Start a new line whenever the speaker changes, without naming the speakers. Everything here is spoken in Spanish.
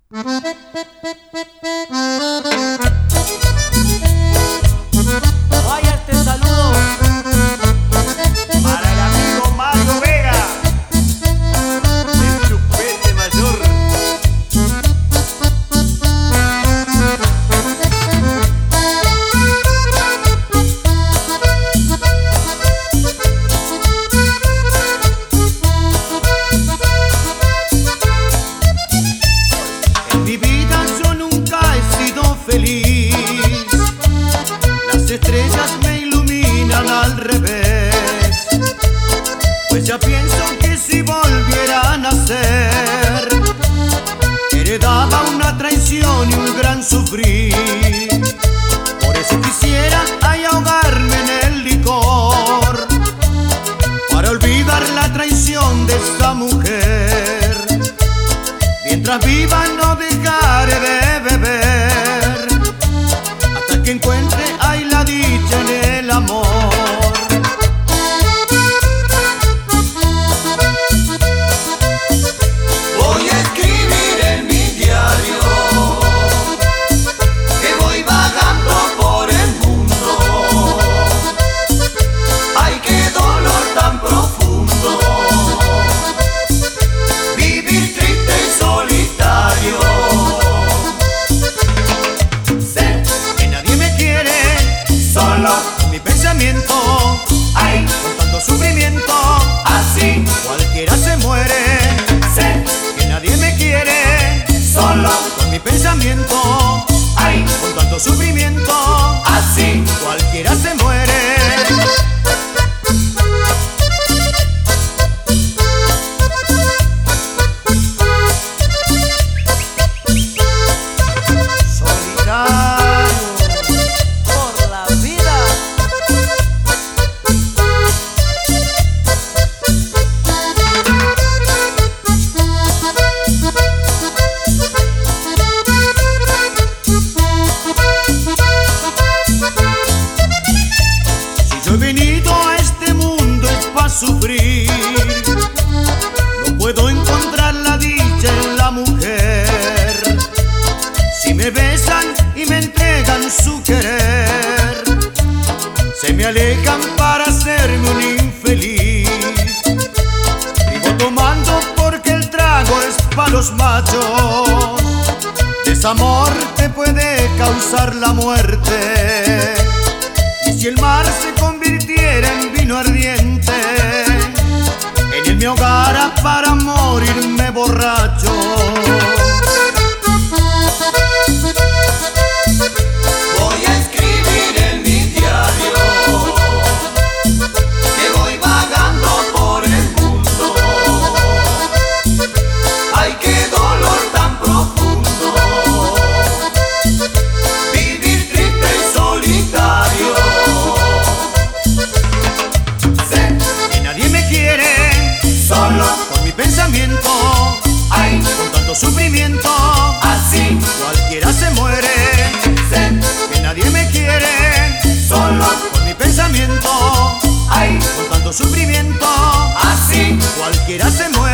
Vaya este saludo para el amigo Mario Vega, el chupete mayor.
En mi vida yo nunca he sido feliz. Las estrellas me iluminan al revés, pues ya pienso que si volviera a nacer heredaba una traición y un gran sufrir. Por eso quisiera ahogarme en el licor para olvidar la traición de esta mujer. Mientras viva no dejaré de beber hasta que encuentre ahí la dicha en el amor.
Voy a escribir en mi diario que voy vagando por el mundo. Ay, qué dolor tan profundo, vivir triste y solitario.
Sé que nadie me quiere,
Solo,
mi pensamiento,
ay,
con tanto sufrimiento,
así,
cualquiera se muere.
sé,
Que nadie me quiere,
solo,
con mi pensamiento,
ay,
con tanto sufrimiento,
así.
cualquiera se muere. Solitario.
Por la vida.
Si yo he venido a este mundo es para sufrir, no puedo encontrar la dicha en la mujer. Si me besan y me entregan su querer, se me alejan para hacerme un infeliz. Vivo tomando porque el trago es para los machos. Desamor te puede causar la muerte. Y si el mar se convirtiera en vino ardiente, en él me ahogara para morirme borracho.
Voy a escribir en mi diario que voy vagando por el mundo. Ay, qué dolor tan profundo, vivir triste y solitario. Sé,
Que nadie me quiere,
solo,
por mi pensamiento,
ay,
con tanto sufrimiento,
así.
cualquiera se muere.
Sé,
Que nadie me quiere,
solo,
por mi pensamiento,
ay,
con tanto sufrimiento,
así.
cualquiera se muere.